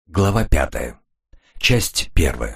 Глава 5. Часть 1.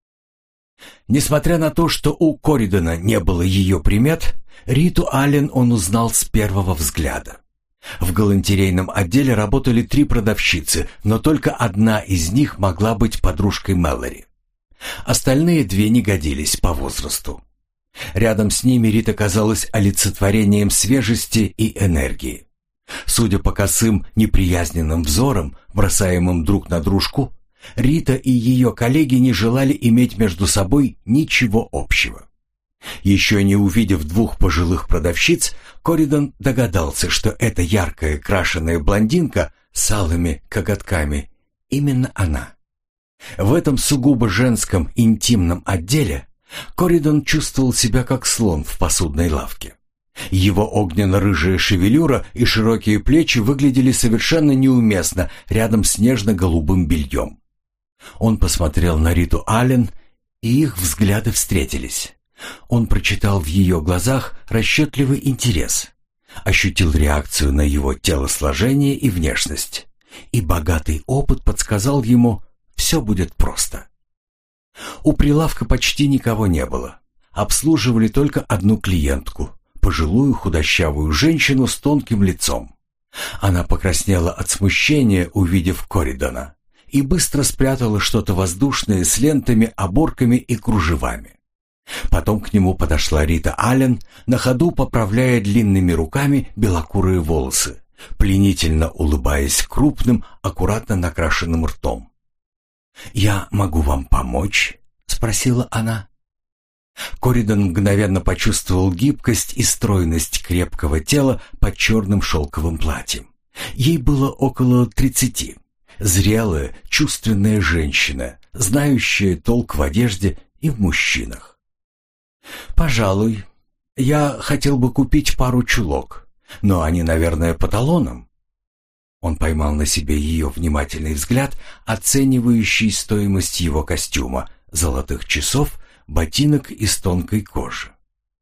Несмотря на то, что у Корридона не было ее примет, Риту Аллен он узнал с первого взгляда. В галантерейном отделе работали 3 продавщицы, но только одна из них могла быть подружкой Мэлори. Остальные 2 не годились по возрасту. Рядом с ними Рита казалась олицетворением свежести и энергии. Судя по косым, неприязненным взорам, бросаемым друг на дружку, Рита и ее коллеги не желали иметь между собой ничего общего. Еще не увидев 2 пожилых продавщиц, Корридон догадался, что эта яркая крашеная блондинка с алыми коготками — именно она. В этом сугубо женском интимном отделе Корридон чувствовал себя как слон в посудной лавке. Его огненно-рыжая шевелюра и широкие плечи выглядели совершенно неуместно рядом с нежно-голубым бельем. Он посмотрел на Риту Аллен, и их взгляды встретились. Он прочитал в ее глазах расчетливый интерес, ощутил реакцию на его телосложение и внешность, и богатый опыт подсказал ему: все будет просто. У прилавка почти никого не было. Обслуживали только одну клиентку, пожилую худощавую женщину с тонким лицом. Она покраснела от смущения, увидев Корридона, и быстро спрятала что-то воздушное с лентами, оборками и кружевами. Потом к нему подошла Рита Аллен, на ходу поправляя длинными руками белокурые волосы, пленительно улыбаясь крупным, аккуратно накрашенным ртом. «Я могу вам помочь?» — спросила она. Корридон мгновенно почувствовал гибкость и стройность крепкого тела под черным шелковым платьем. Ей было около 30. Зрелая, чувственная женщина, знающая толк в одежде и в мужчинах. «Пожалуй, я хотел бы купить пару чулок, но они, наверное, по талонам». Он поймал на себе ее внимательный взгляд, оценивающий стоимость его костюма, золотых часов, ботинок из тонкой кожи.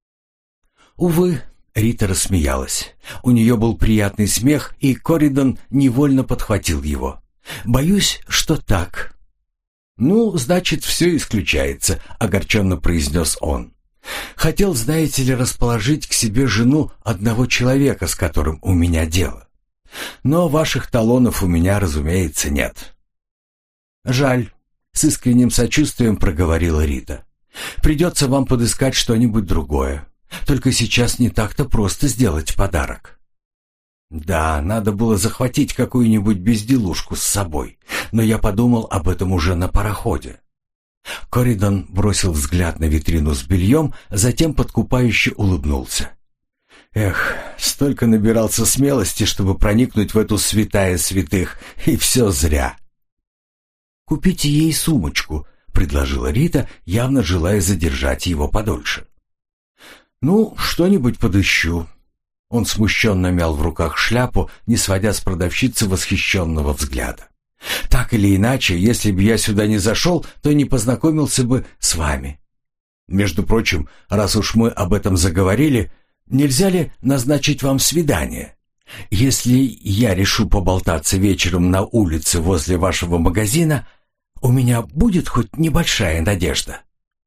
Увы, Рита рассмеялась. У нее был приятный смех, и Корридон невольно подхватил его. «Боюсь, что так». «Ну, значит, все исключается», — огорченно произнес он. «Хотел, знаете ли, расположить к себе жену одного человека, с которым у меня дело. Но ваших талонов у меня, разумеется, нет». «Жаль», — с искренним сочувствием проговорила Рита. «Придется вам подыскать что-нибудь другое. Только сейчас не так-то просто сделать подарок». «Да, надо было захватить какую-нибудь безделушку с собой, но я подумал об этом уже на пароходе». Корридон бросил взгляд на витрину с бельем, затем подкупающе улыбнулся. «Эх, столько набирался смелости, чтобы проникнуть в эту святая святых, и все зря». «Купите ей сумочку», — предложила Рита, явно желая задержать его подольше. «Ну, что-нибудь подыщу». Он смущенно мял в руках шляпу, не сводя с продавщицы восхищенного взгляда. «Так или иначе, если бы я сюда не зашел, то не познакомился бы с вами. Между прочим, раз уж мы об этом заговорили, нельзя ли назначить вам свидание? Если я решу поболтаться вечером на улице возле вашего магазина, у меня будет хоть небольшая надежда».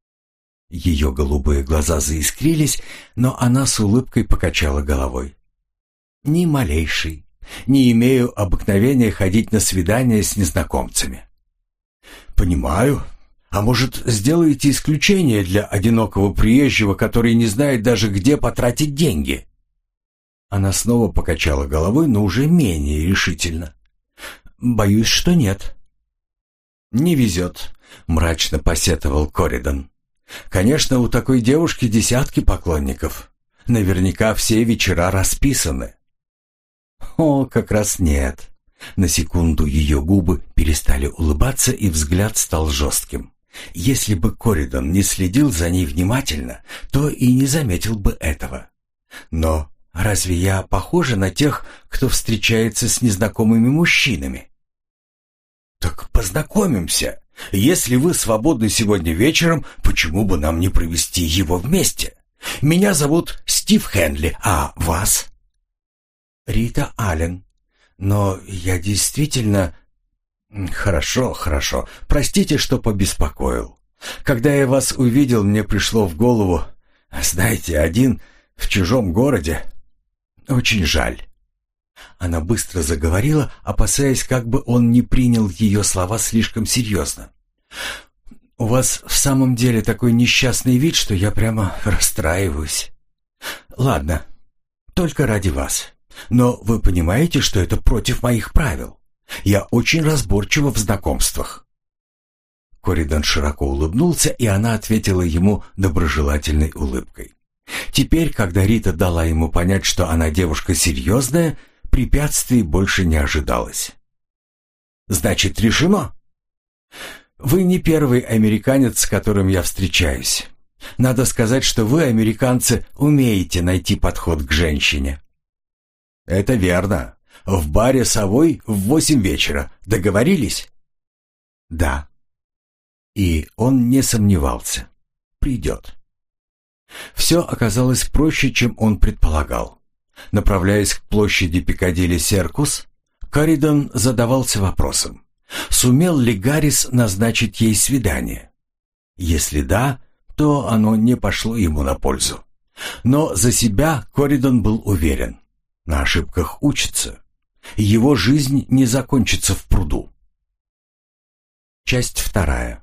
Ее голубые глаза заискрились, но она с улыбкой покачала головой. «Ни малейшей. Не имею обыкновения ходить на свидания с незнакомцами». «Понимаю. А может, сделаете исключение для одинокого приезжего, который не знает даже, где потратить деньги?» Она снова покачала головой, но уже менее решительно. «Боюсь, что нет». «Не везет», — мрачно посетовал Корридон. «Конечно, у такой девушки десятки поклонников. Наверняка все вечера расписаны». «О, как раз нет». На секунду ее губы перестали улыбаться, и взгляд стал жестким. Если бы Корридон не следил за ней внимательно, то и не заметил бы этого. «Но разве я похожа на тех, кто встречается с незнакомыми мужчинами?» «Так познакомимся. Если вы свободны сегодня вечером, почему бы нам не провести его вместе? Меня зовут Стив Хенли, а вас?» «Рита Аллен. Но я действительно...» «Хорошо, хорошо. Простите, что побеспокоил. Когда я вас увидел, мне пришло в голову, знаете, один в чужом городе. Очень жаль». Она быстро заговорила, опасаясь, как бы он не принял ее слова слишком серьезно. «У вас в самом деле такой несчастный вид, что я прямо расстраиваюсь. Ладно, только ради вас. Но вы понимаете, что это против моих правил. Я очень разборчива в знакомствах». Коридон широко улыбнулся, и она ответила ему доброжелательной улыбкой. Теперь, когда Рита дала ему понять, что она девушка серьезная, препятствий больше не ожидалось. «Значит, решено? Вы не первый американец, с которым я встречаюсь. Надо сказать, что вы, американцы, умеете найти подход к женщине». «Это верно. В баре «Совой» в 8 вечера. Договорились?» «Да». И он не сомневался. Придет. Все оказалось проще, чем он предполагал. Направляясь к площади Пикадилли-Серкус, Коридон задавался вопросом, сумел ли Гаррис назначить ей свидание. Если да, то оно не пошло ему на пользу. Но за себя Коридон был уверен. На ошибках учатся. Его жизнь не закончится в пруду. Часть 2.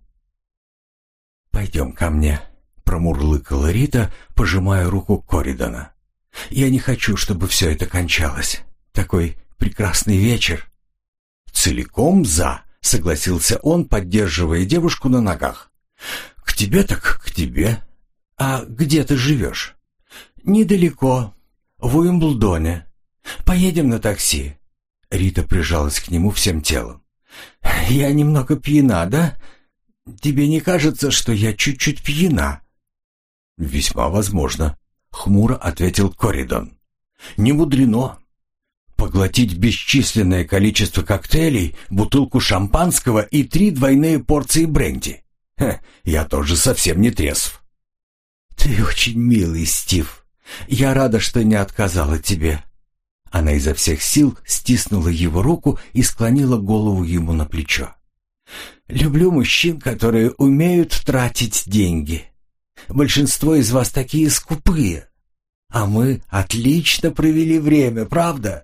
«Пойдем ко мне», — промурлыкала Рита, пожимая руку Коридона. «Я не хочу, чтобы все это кончалось. Такой прекрасный вечер». «Целиком за», — согласился он, поддерживая девушку на ногах. «К тебе так к тебе. А где ты живешь?» «Недалеко, в Уимблдоне. Поедем на такси». Рита прижалась к нему всем телом. «Я немного пьяна, да? Тебе не кажется, что я чуть-чуть пьяна?» «Весьма возможно», — хмуро ответил Коридон. «Не мудрено. Поглотить бесчисленное количество коктейлей, бутылку шампанского и 3 двойные порции бренди. Я тоже совсем не трезв». «Ты очень милый, Стив. Я рада, что не отказала тебе». Она изо всех сил стиснула его руку и склонила голову ему на плечо. «Люблю мужчин, которые умеют тратить деньги. Большинство из вас такие скупые. А мы отлично провели время, правда?»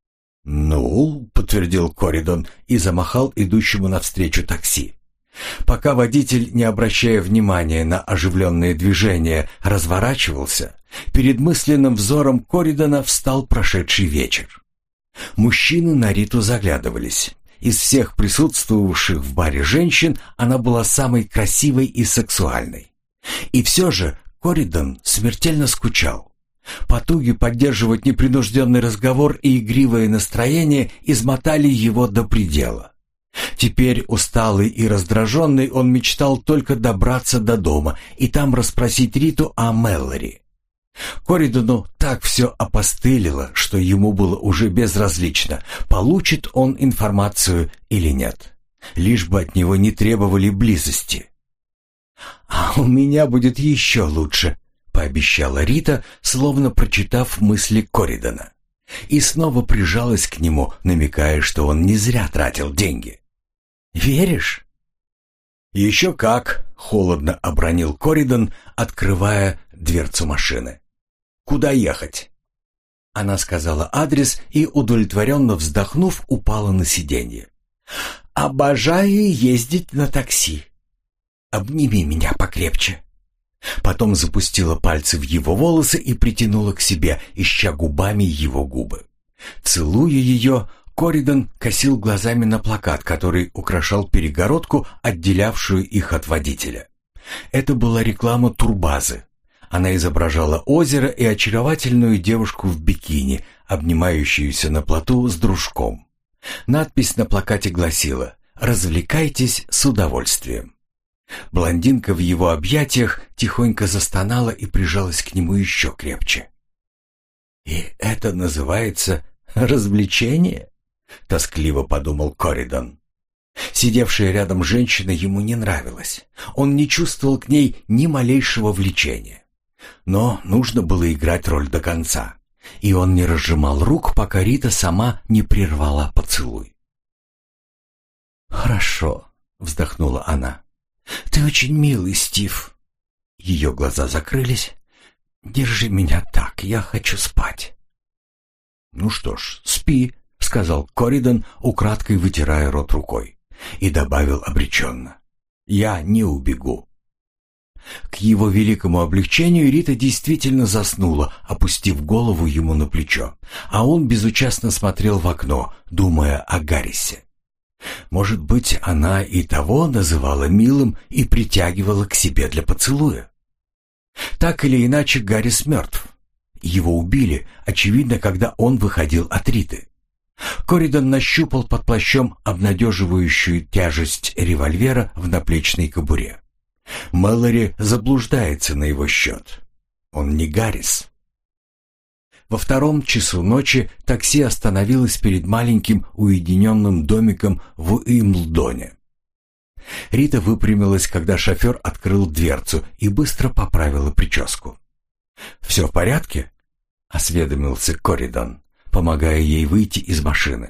«Ну», — подтвердил Коридон и замахал идущему навстречу такси. Пока водитель, не обращая внимания на оживленные движения, разворачивался, перед мысленным взором Коридона встал прошедший вечер. Мужчины на Риту заглядывались. Из всех присутствовавших в баре женщин она была самой красивой и сексуальной. И все же Коридон смертельно скучал. Потуги поддерживать непринужденный разговор и игривое настроение измотали его до предела. Теперь, усталый и раздраженный, он мечтал только добраться до дома и там расспросить Риту о Мэллори. Коридону так все опостылило, что ему было уже безразлично, получит он информацию или нет, лишь бы от него не требовали близости. «А у меня будет еще лучше», — пообещала Рита, словно прочитав мысли Коридона, и снова прижалась к нему, намекая, что он не зря тратил деньги. «Веришь?» «Еще как», — холодно обронил Коридон, открывая дверцу машины. «Куда ехать?» Она сказала адрес и, удовлетворенно вздохнув, упала на сиденье. «Обожаю ездить на такси. Обними меня покрепче». Потом запустила пальцы в его волосы и притянула к себе, ища губами его губы. Целуя ее, Коридон косил глазами на плакат, который украшал перегородку, отделявшую их от водителя. Это была реклама турбазы. Она изображала озеро и очаровательную девушку в бикини, обнимающуюся на плоту с дружком. Надпись на плакате гласила «Развлекайтесь с удовольствием». Блондинка в его объятиях тихонько застонала и прижалась к нему еще крепче. «И это называется развлечение?» — тоскливо подумал Коридон. Сидевшая рядом женщина ему не нравилась. Он не чувствовал к ней ни малейшего влечения. Но нужно было играть роль до конца, и он не разжимал рук, пока Рита сама не прервала поцелуй. «Хорошо», — вздохнула она. «Ты очень милый, Стив». Ее глаза закрылись. «Держи меня так, я хочу спать». «Ну что ж, спи», — сказал Коридон, украдкой вытирая рот рукой, и добавил обреченно: «Я не убегу». К его великому облегчению Рита действительно заснула, опустив голову ему на плечо, а он безучастно смотрел в окно, думая о Гаррисе. Может быть, она и того называла милым и притягивала к себе для поцелуя. Так или иначе, Гаррис мертв. Его убили, очевидно, когда он выходил от Риты. Коридон нащупал под плащом обнадеживающую тяжесть револьвера в наплечной кобуре. Мэлори заблуждается на его счет. Он не Гаррис. Во 2 часу ночи такси остановилось перед маленьким уединенным домиком в Уимблдоне. Рита выпрямилась, когда шофер открыл дверцу, и быстро поправила прическу. «Все в порядке?» — осведомился Коридон, помогая ей выйти из машины.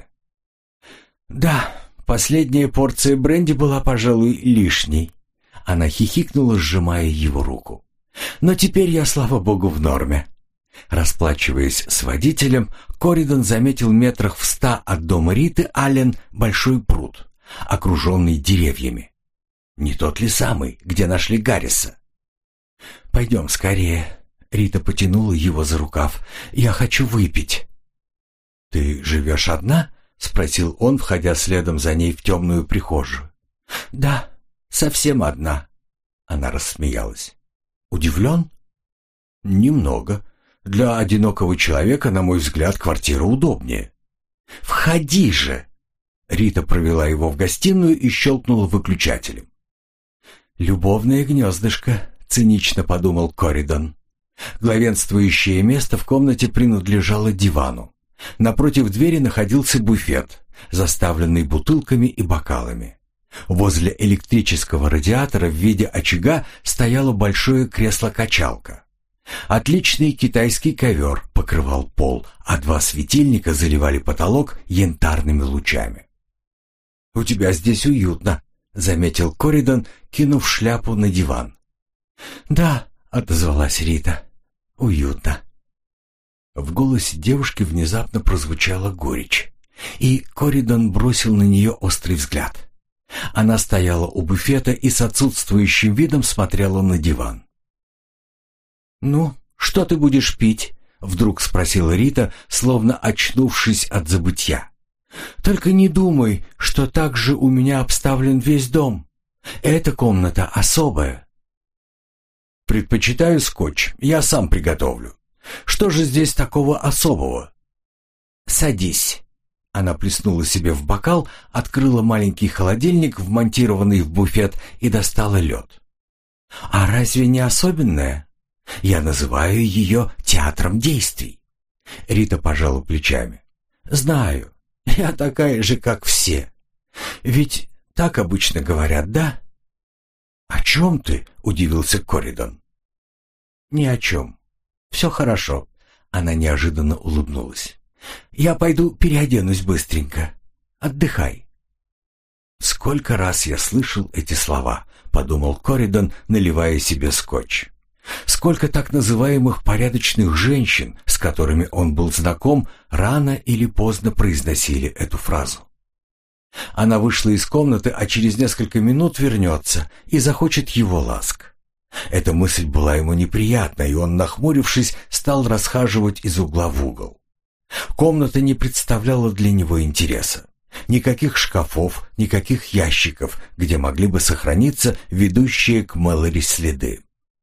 «Да, последняя порция бренди была, пожалуй, лишней». Она хихикнула, сжимая его руку. «Но теперь я, слава богу, в норме». Расплачиваясь с водителем, Коридон заметил метрах в 100 от дома Риты Аллен большой пруд, окруженный деревьями. Не тот ли самый, где нашли Гарриса? «Пойдем скорее», — Рита потянула его за рукав. «Я хочу выпить». «Ты живешь одна?» — спросил он, входя следом за ней в темную прихожую. «Да, совсем одна». Она рассмеялась. «Удивлен?» «Немного. Для одинокого человека, на мой взгляд, квартира удобнее». «Входи же!» Рита провела его в гостиную и щелкнула выключателем. «Любовное гнездышко», — цинично подумал Коридон. Главенствующее место в комнате принадлежало дивану. Напротив двери находился буфет, заставленный бутылками и бокалами. Возле электрического радиатора в виде очага стояло большое кресло-качалка. Отличный китайский ковер покрывал пол, а 2 светильника заливали потолок янтарными лучами. «У тебя здесь уютно», — заметил Коридон, кинув шляпу на диван. «Да», — отозвалась Рита, — «уютно». В голосе девушки внезапно прозвучала горечь, и Коридон бросил на нее острый взгляд. Она стояла у буфета и с отсутствующим видом смотрела на диван. «Ну, что ты будешь пить?» — вдруг спросила Рита, словно очнувшись от забытья. «Только не думай, что так же у меня обставлен весь дом. Эта комната особая». «Предпочитаю скотч, я сам приготовлю. Что же здесь такого особого?» «Садись». Она плеснула себе в бокал, открыла маленький холодильник, вмонтированный в буфет, и достала лед. «А разве не особенное? Я называю ее театром действий». Рита пожала плечами. «Знаю, я такая же, как все. Ведь так обычно говорят, да?» «О чем ты?» — удивился Коридон. «Ни о чем. Все хорошо». Она неожиданно улыбнулась. «Я пойду переоденусь быстренько. Отдыхай». «Сколько раз я слышал эти слова», — подумал Коридон, наливая себе скотч. Сколько так называемых порядочных женщин, с которыми он был знаком, рано или поздно произносили эту фразу. Она вышла из комнаты, а через несколько минут вернется и захочет его ласк. Эта мысль была ему неприятна, и он, нахмурившись, стал расхаживать из угла в угол. Комната не представляла для него интереса. Никаких шкафов, никаких ящиков, где могли бы сохраниться ведущие к Мэлори следы.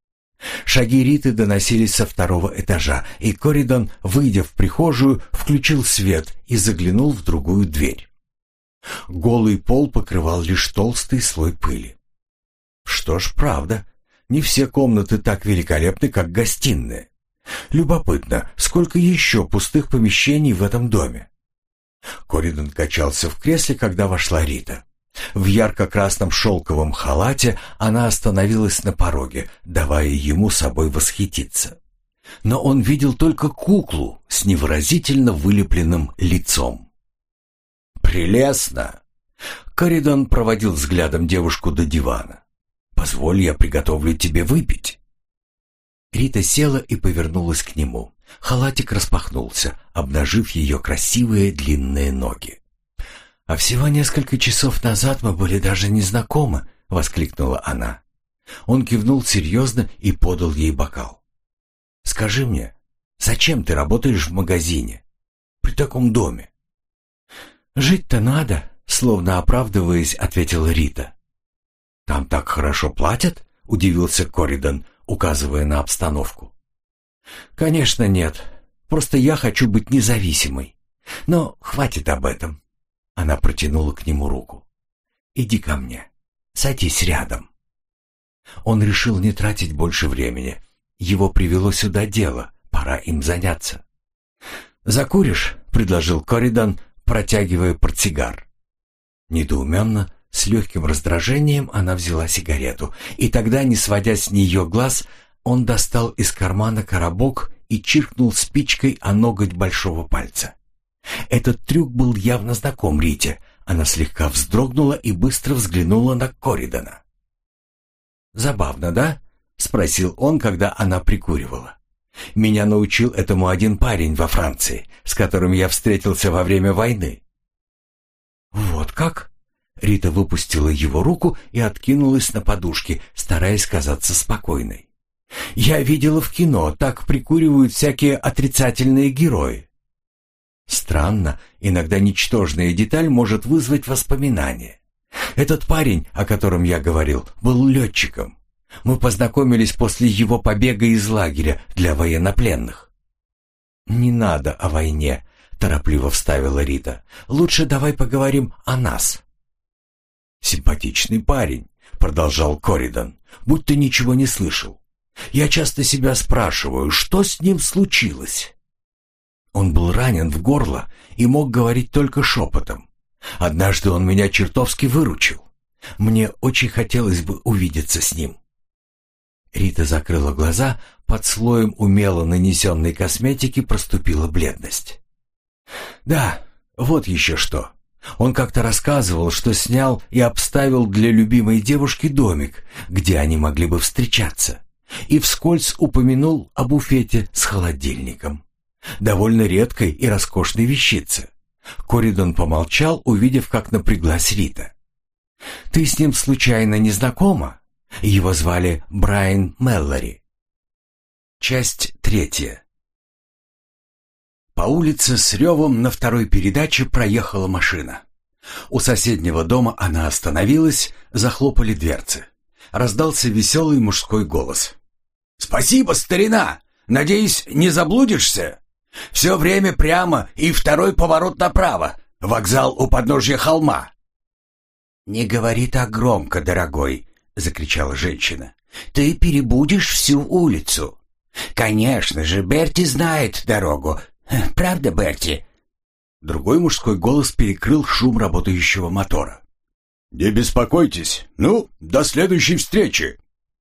Шаги Риты доносились со 2-го этажа, и Коридон, выйдя в прихожую, включил свет и заглянул в другую дверь. Голый пол покрывал лишь толстый слой пыли. Что ж, правда, не все комнаты так великолепны, как гостиная. Любопытно, сколько еще пустых помещений в этом доме? Коридон качался в кресле, когда вошла Рита. В ярко-красном шелковом халате она остановилась на пороге, давая ему собой восхититься. Но он видел только куклу с невыразительно вылепленным лицом. «Прелестно!» Коридон проводил взглядом девушку до дивана. «Позволь, я приготовлю тебе выпить». Рита села и повернулась к нему. Халатик распахнулся, обнажив ее красивые длинные ноги. «А всего несколько часов назад мы были даже не знакомы», — воскликнула она. Он кивнул серьезно и подал ей бокал. «Скажи мне, зачем ты работаешь в магазине? При таком доме?» «Жить-то надо», — словно оправдываясь, ответила Рита. «Там так хорошо платят?» — удивился Коридон, указывая на обстановку. «Конечно нет. Просто я хочу быть независимой. Но хватит об этом». Она протянула к нему руку. «Иди ко мне. Садись рядом». Он решил не тратить больше времени. Его привело сюда дело. Пора им заняться. «Закуришь?» — предложил Коридон, протягивая портсигар. Недоуменно, с легким раздражением она взяла сигарету, и тогда, не сводя с нее глаз, он достал из кармана коробок и чиркнул спичкой о ноготь большого пальца. Этот трюк был явно знаком Рите. Она слегка вздрогнула и быстро взглянула на Коридона. «Забавно, да?» — спросил он, когда она прикуривала. «Меня научил этому один парень во Франции, с которым я встретился во время войны». «Вот как?» Рита выпустила его руку и откинулась на подушке, стараясь казаться спокойной. «Я видела в кино, так прикуривают всякие отрицательные герои». Странно, иногда ничтожная деталь может вызвать воспоминания. Этот парень, о котором я говорил, был летчиком. Мы познакомились после его побега из лагеря для военнопленных. «Не надо о войне», — торопливо вставила Рита. «Лучше давай поговорим о нас». «Симпатичный парень», — продолжал Коридон, будто ничего не слышал. «Я часто себя спрашиваю, что с ним случилось?» Он был ранен в горло и мог говорить только шепотом. Однажды он меня чертовски выручил. Мне очень хотелось бы увидеться с ним. Рита закрыла глаза, под слоем умело нанесенной косметики проступила бледность. «Да, вот еще что. Он как-то рассказывал, что снял и обставил для любимой девушки домик, где они могли бы встречаться, и вскользь упомянул о буфете с холодильником. Довольно редкой и роскошной вещице». Коридон помолчал, увидев, как напряглась Рита. «Ты с ним случайно не знакома? Его звали Брайан Мэллори». Часть 3. По улице с ревом на второй передаче проехала машина. У соседнего дома она остановилась, захлопали дверцы. Раздался веселый мужской голос. «Спасибо, старина! Надеюсь, не заблудишься? Все время прямо и второй поворот направо. Вокзал у подножья холма». «Не говори так громко, дорогой», — закричала женщина. «Ты перебудешь всю улицу. Конечно же, Берти знает дорогу. Правда, Берти?» Другой мужской голос перекрыл шум работающего мотора. «Не беспокойтесь. Ну, до следующей встречи».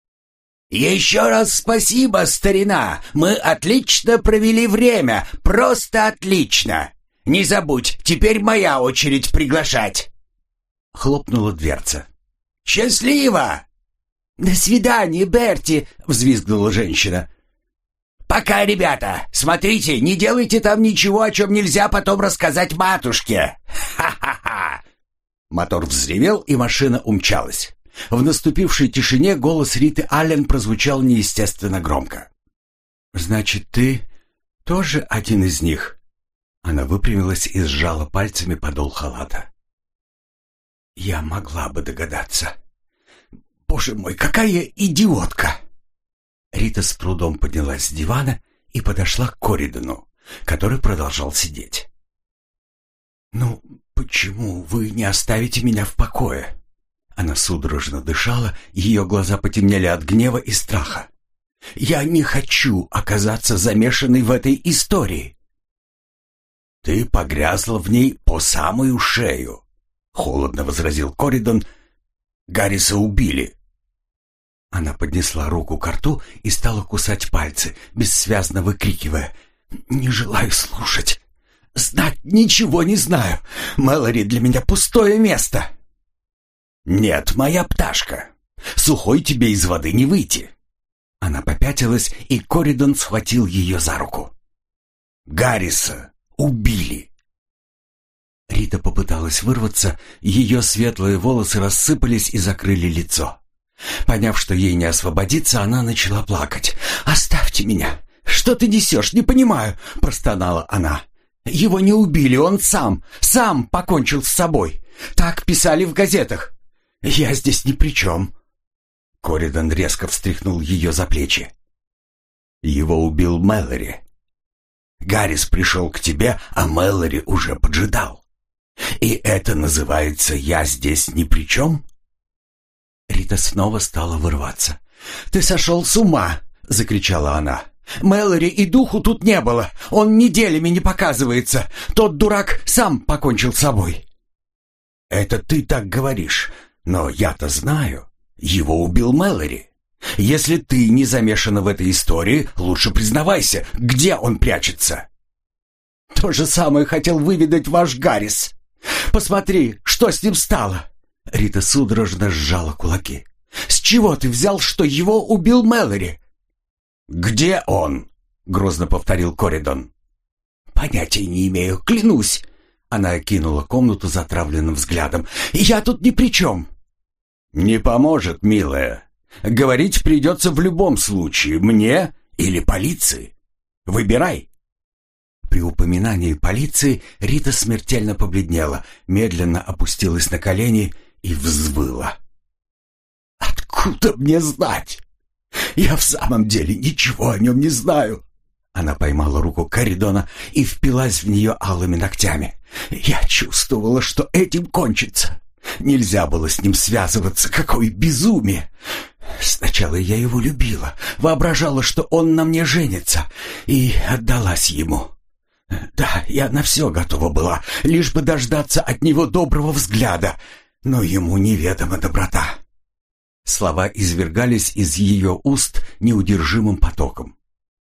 «Еще раз спасибо, старина! Мы отлично провели время, просто отлично! Не забудь, теперь моя очередь приглашать!» Хлопнула дверца. «Счастливо!» «До свидания, Берти!» — взвизгнула женщина. «Пока, ребята! Смотрите, не делайте там ничего, о чем нельзя потом рассказать матушке! Ха-ха-ха!» Мотор взревел, и машина умчалась. В наступившей тишине голос Риты Аллен прозвучал неестественно громко. «Значит, ты тоже один из них?» Она выпрямилась и сжала пальцами подол халата. «Я могла бы догадаться. Боже мой, какая идиотка!» Рита с трудом поднялась с дивана и подошла к Коридону, который продолжал сидеть. «Ну, почему вы не оставите меня в покое?» Она судорожно дышала, ее глаза потемнели от гнева и страха. «Я не хочу оказаться замешанной в этой истории». «Ты погрязла в ней по самую шею», — холодно возразил Коридон. «Гарриса убили». Она поднесла руку к рту и стала кусать пальцы, бессвязно выкрикивая: «Не желаю слушать. Знать ничего не знаю. Мэлори для меня пустое место». «Нет, моя пташка, сухой тебе из воды не выйти». Она попятилась, и Коридон схватил ее за руку. «Гарриса убили». Рита попыталась вырваться, ее светлые волосы рассыпались и закрыли лицо. Поняв, что ей не освободиться, она начала плакать. «Оставьте меня! Что ты несешь? Не понимаю!» — простонала она. «Его не убили, он сам покончил с собой. Так писали в газетах. Я здесь ни при чем». Коридон резко встряхнул ее за плечи. «Его убил Мэлори. Гаррис пришел к тебе, а Мэлори уже поджидал. И это называется «я здесь ни при чем»?» Рита снова стала вырываться. «Ты сошел с ума!» — закричала она. «Мэлори и духу тут не было. Он неделями не показывается. Тот дурак сам покончил с собой». «Это ты так говоришь, но я-то знаю. Его убил Мэлори. Если ты не замешана в этой истории, лучше признавайся, где он прячется». «То же самое хотел выведать ваш Гаррис. Посмотри, что с ним стало!» Рита судорожно сжала кулаки. «С чего ты взял, что его убил Мэлори?» «Где он?» — грозно повторил Коридон. «Понятия не имею, клянусь!» Она окинула комнату затравленным взглядом. «Я тут ни при чем!» «Не поможет, милая. Говорить придется в любом случае, мне или полиции. Выбирай!» При упоминании полиции Рита смертельно побледнела, медленно опустилась на колени и взвыла. «Откуда мне знать? Я в самом деле ничего о нем не знаю». Она поймала руку Коридона и впилась в нее алыми ногтями. «Я чувствовала, что этим кончится. Нельзя было с ним связываться, какое безумие! Сначала я его любила, воображала, что он на мне женится, и отдалась ему. Да, я на все готова была, лишь бы дождаться от него доброго взгляда, но ему неведома доброта». Слова извергались из ее уст неудержимым потоком.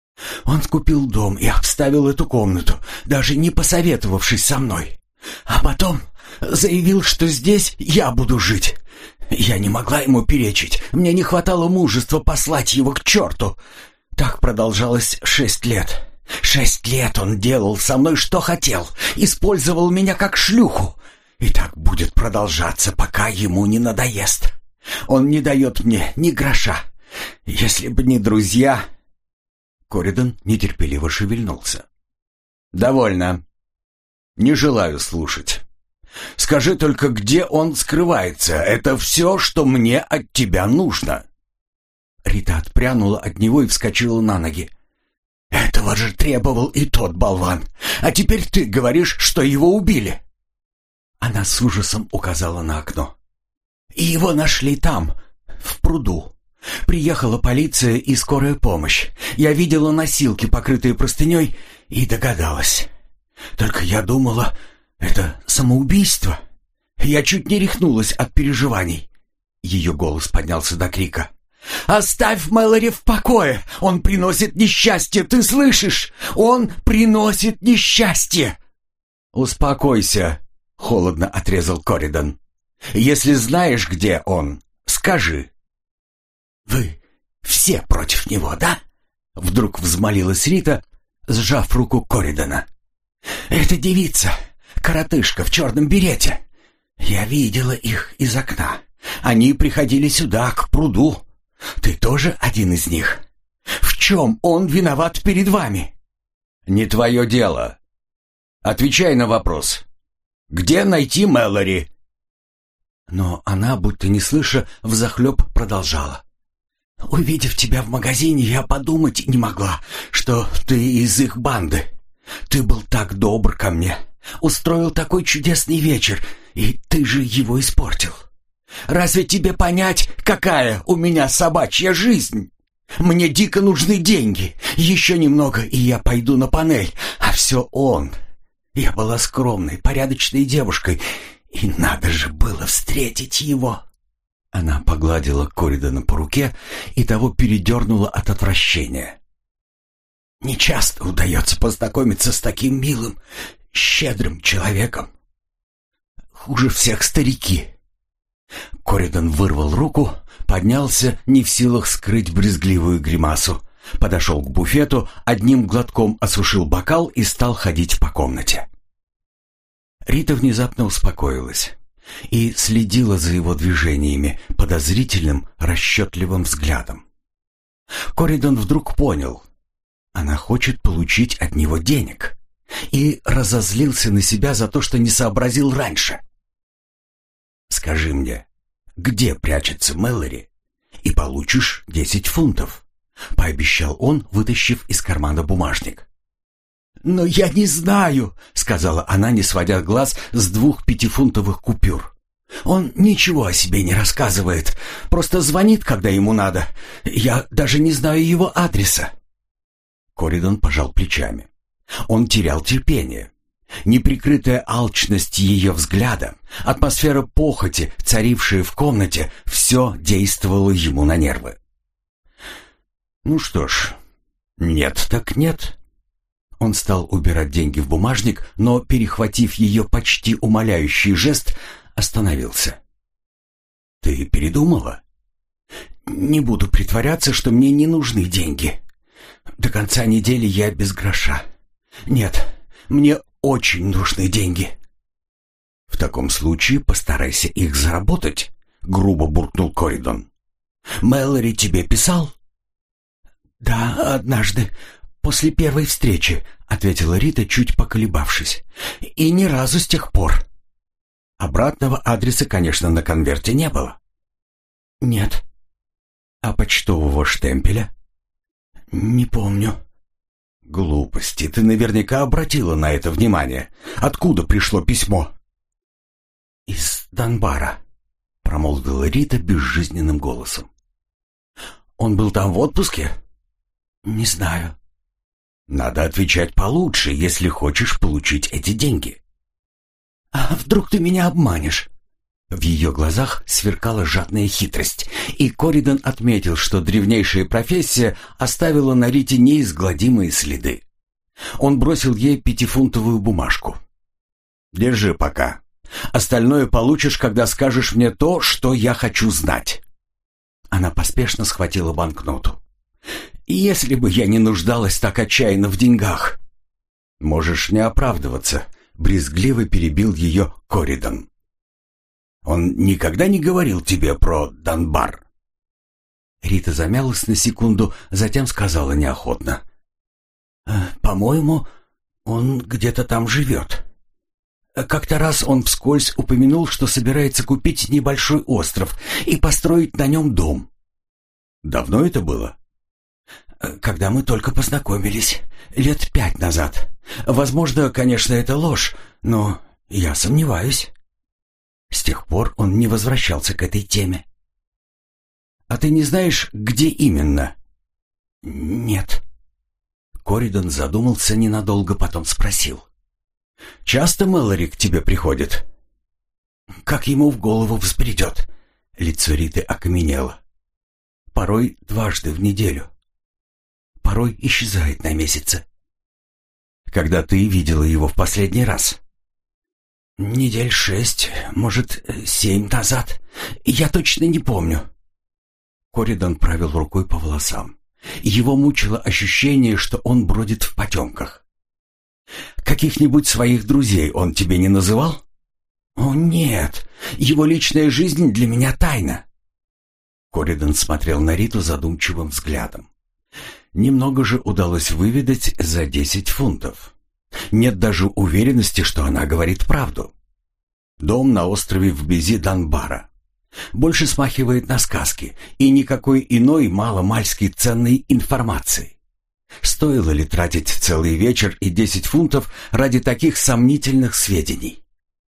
«Он купил дом и обставил эту комнату, даже не посоветовавшись со мной. А потом заявил, что здесь я буду жить. Я не могла ему перечить, мне не хватало мужества послать его к черту. Так продолжалось 6 лет. 6 лет он делал со мной, что хотел, использовал меня как шлюху. И так будет продолжаться, пока ему не надоест. Он не дает мне ни гроша. Если бы не друзья...» Коридон нетерпеливо шевельнулся. «Довольно. Не желаю слушать. Скажи только, где он скрывается. Это все, что мне от тебя нужно». Рита отпрянула от него и вскочила на ноги. «Этого же требовал и тот болван. А теперь ты говоришь, что его убили». Она с ужасом указала на окно. «И его нашли там, в пруду. Приехала полиция и скорая помощь. Я видела носилки, покрытые простыней, и догадалась. Только я думала, это самоубийство. Я чуть не рехнулась от переживаний». Ее голос поднялся до крика. «Оставь Мэлори в покое! Он приносит несчастье, ты слышишь? Он приносит несчастье!» «Успокойся», — холодно отрезал Коридон. «Если знаешь, где он, скажи». «Вы все против него, да?» — вдруг взмолилась Рита, сжав руку Коридона. «Эта девица, коротышка в черном берете. Я видела их из окна. Они приходили сюда, к пруду. Ты тоже один из них. В чем он виноват перед вами?» «Не твое дело. Отвечай на вопрос. Где найти Мэлори?» Но она, будто не слыша, взахлеб продолжала. «Увидев тебя в магазине, я подумать не могла, что ты из их банды. Ты был так добр ко мне, устроил такой чудесный вечер, и ты же его испортил. Разве тебе понять, какая у меня собачья жизнь? Мне дико нужны деньги. Еще немного, и я пойду на панель. А все он. Я была скромной, порядочной девушкой, и надо же было встретить его». Она погладила Коридона по руке, и того передернула от отвращения. «Нечасто удается познакомиться с таким милым, щедрым человеком. Хуже всех старики. Коридон вырвал руку, поднялся, не в силах скрыть брезгливую гримасу, подошел к буфету, одним глотком осушил бокал и стал ходить по комнате. Рита внезапно успокоилась и следила за его движениями подозрительным, расчетливым взглядом. Коридон вдруг понял, она хочет получить от него денег, и разозлился на себя за то, что не сообразил раньше. «Скажи мне, где прячется Мэлори, и получишь 10 фунтов», — пообещал он, вытащив из кармана бумажник. «Но я не знаю», — сказала она, не сводя глаз с 2 пятифунтовых купюр. «Он ничего о себе не рассказывает, просто звонит, когда ему надо. Я даже не знаю его адреса». Коридон пожал плечами. Он терял терпение. Неприкрытая алчность ее взгляда, атмосфера похоти, царившая в комнате, все действовало ему на нервы. «Ну что ж, нет так нет». Он стал убирать деньги в бумажник, но, перехватив ее почти умоляющий жест, остановился. «Ты передумала?» «Не буду притворяться, что мне не нужны деньги. До конца недели я без гроша. Нет, мне очень нужны деньги». «В таком случае постарайся их заработать», — грубо буркнул Коридон. «Мэлори тебе писал?» «Да, однажды, после первой встречи», — ответила Рита, чуть поколебавшись. «И ни разу с тех пор». Обратного адреса, конечно, на конверте не было. «Нет». «А почтового штемпеля?» «Не помню». «Глупости, ты наверняка обратила на это внимание. Откуда пришло письмо?» «Из Данбара», — промолвила Рита безжизненным голосом. «Он был там в отпуске?» «Не знаю». «Надо отвечать получше, если хочешь получить эти деньги». «А вдруг ты меня обманешь?» В ее глазах сверкала жадная хитрость, и Коридон отметил, что древнейшая профессия оставила на Рите неизгладимые следы. Он бросил ей 5-фунтовую бумажку. «Держи пока. Остальное получишь, когда скажешь мне то, что я хочу знать». Она поспешно схватила банкноту. «Если бы я не нуждалась так отчаянно в деньгах». «Можешь не оправдываться», — брезгливо перебил ее Коридон. «Он никогда не говорил тебе про Данбар?» Рита замялась на секунду, затем сказала неохотно. «По-моему, он где-то там живет. Как-то раз он вскользь упомянул, что собирается купить небольшой остров и построить на нем дом». «Давно это было?» «Когда мы только познакомились, лет 5 назад. Возможно, конечно, это ложь, но я сомневаюсь». С тех пор он не возвращался к этой теме. «А ты не знаешь, где именно?» «Нет». Коридон задумался ненадолго, потом спросил. «Часто Мэлори к тебе приходит?» «Как ему в голову взбредет». Лицо Риты окаменело. «Порой 2 раза в неделю. Порой исчезает на месяцы». «Когда ты видела его в последний раз?» «Недель 6, может, 7 назад. Я точно не помню». Коридон провел рукой по волосам. Его мучило ощущение, что он бродит в потемках. «Каких-нибудь своих друзей он тебе не называл?» «О, нет. Его личная жизнь для меня тайна». Коридон смотрел на Риту задумчивым взглядом. Немного же удалось выведать за 10 фунтов. Нет даже уверенности, что она говорит правду. Дом на острове вблизи Данбара. Больше смахивает на сказки и никакой иной маломальски ценной информации. Стоило ли тратить целый вечер и 10 фунтов ради таких сомнительных сведений?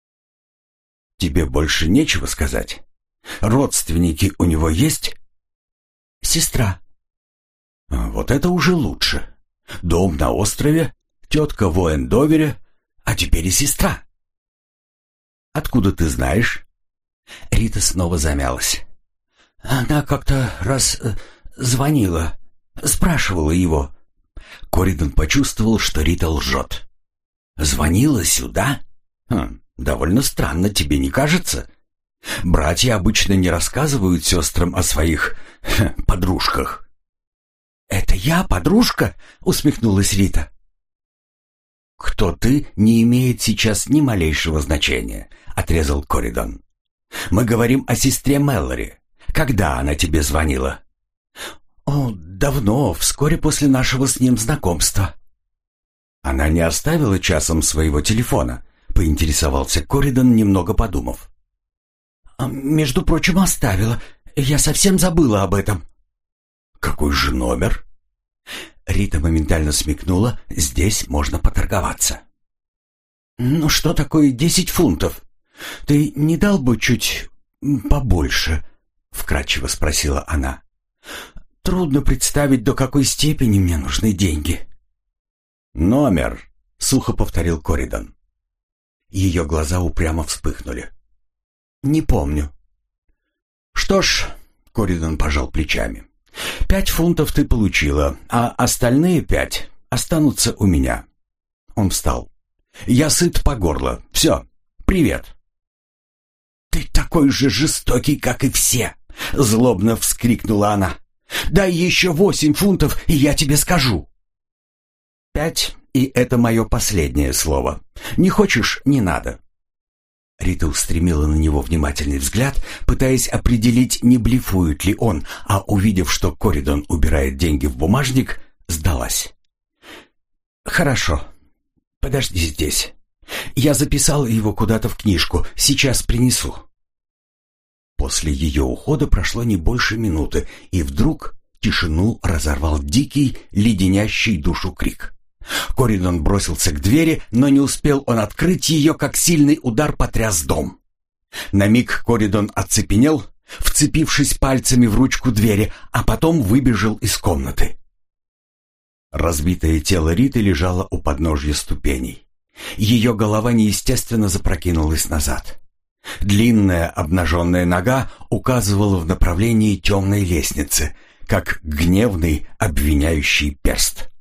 «Тебе больше нечего сказать? Родственники у него есть?» «Сестра». «Вот это уже лучше. Дом на острове, тетка в Уэндовере, а теперь и сестра». «Откуда ты знаешь?» Рита снова замялась. «Она как-то раз звонила, спрашивала его». Коридон почувствовал, что Рита лжет. «Звонила сюда? Довольно странно, тебе не кажется?» Братья обычно не рассказывают сестрам о своих подружках». «Это я подружка?» — усмехнулась Рита. «Кто ты, не имеет сейчас ни малейшего значения», — отрезал Коридон. «Мы говорим о сестре Мэлори. Когда она тебе звонила?» «О, давно, вскоре после нашего с ним знакомства». «Она не оставила часом своего телефона?» — поинтересовался Коридон, немного подумав. «Между прочим, оставила. Я совсем забыла об этом». «Какой же номер?» Рита моментально смекнула, здесь можно поторговаться. «Ну что такое 10 фунтов? Ты не дал бы чуть побольше?» — вкратчиво спросила она. «Трудно представить, до какой степени мне нужны деньги». «Номер», — сухо повторил Коридон. Ее глаза упрямо вспыхнули. «Не помню». «Что ж», — Коридон пожал плечами, — 5 фунтов ты получила, а остальные 5 останутся у меня». Он встал. «Я сыт по горло. Все. Привет». «Ты такой же жестокий, как и все!» — злобно вскрикнула она. «Дай еще 8 фунтов, и я тебе скажу». 5, и это мое последнее слово. Не хочешь — не надо». Рита устремила на него внимательный взгляд, пытаясь определить, не блефует ли он, а увидев, что Коридон убирает деньги в бумажник, сдалась. «Хорошо. Подожди здесь. Я записала его куда-то в книжку. Сейчас принесу». После ее ухода прошло не больше минуты, и вдруг тишину разорвал дикий, леденящий душу крик. Коридон бросился к двери, но не успел он открыть ее, как сильный удар потряс дом. На миг Коридон оцепенел, вцепившись пальцами в ручку двери, а потом выбежал из комнаты. Разбитое тело Риты лежало у подножья ступеней. Ее голова неестественно запрокинулась назад. Длинная обнаженная нога указывала в направлении темной лестницы, как гневный обвиняющий перст.